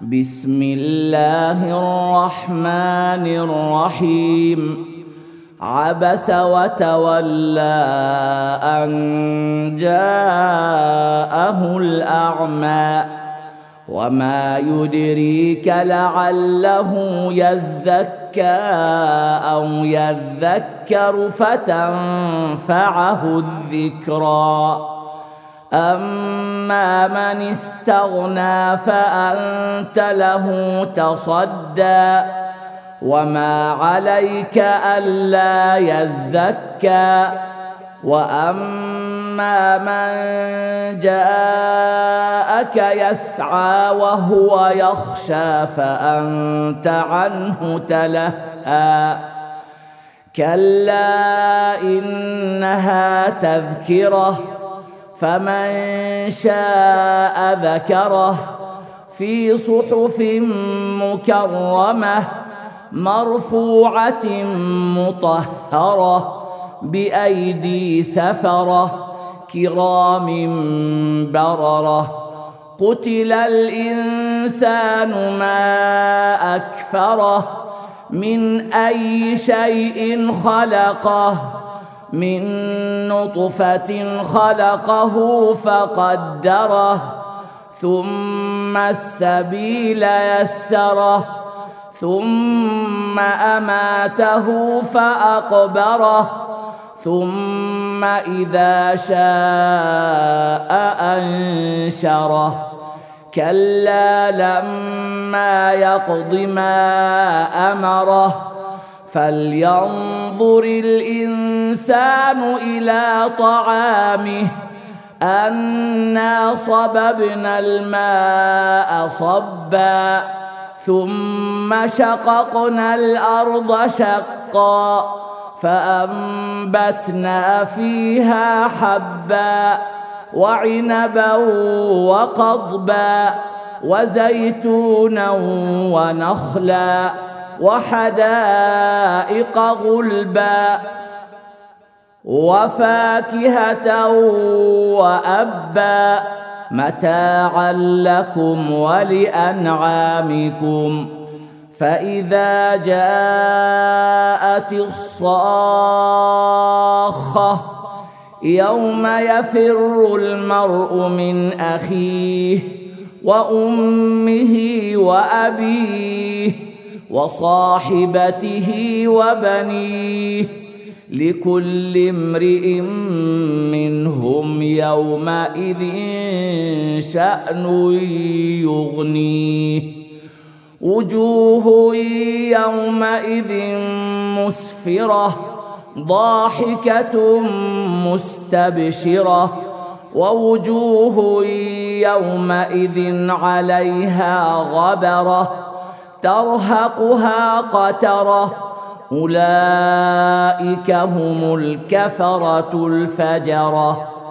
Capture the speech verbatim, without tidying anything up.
بسم الله الرحمن الرحيم. عبس وتولى أن جاءه الأعمى وما يدريك لعله يزكى أو يذكر فتنفعه الذكرى. أما من استغنى فأنت له تصدى وما عليك ألا يزكى. وأما من جاءك يسعى وهو يخشى فأنت عنه تلهى. كلا إنها تذكرة فمن شاء ذكره في صحف مكرمة مرفوعة مطهرة بأيدي سفرة كرام بررة. قتل الإنسان ما أكفره من أي شيء خلقه من نطفة خلقه فقدره ثم السبيل يسره ثم أماته فأقبره ثم إذا شاء أنشره. كلا لما يقض ما أمره فلينظر الإنسان إلى طعامه أنا صببنا الماء صبا ثم شققنا الأرض شقا فأنبتنا فيها حبا وعنبا وقضبا وزيتونا ونخلا وحدائق غلبا وفاكهة وأبا متاعا لكم ولأنعامكم. فإذا جاءت الصاخة يوم يفر المرء من أخيه وأمه وأبيه وصاحبته وبنيه لكل امرئ منهم يومئذ شأن يغنيه. وجوه يومئذ مسفرة ضاحكة مستبشرة ووجوه يومئذ عليها غبرة ترهقها قترة أولئك هم الكفرة الفجرة.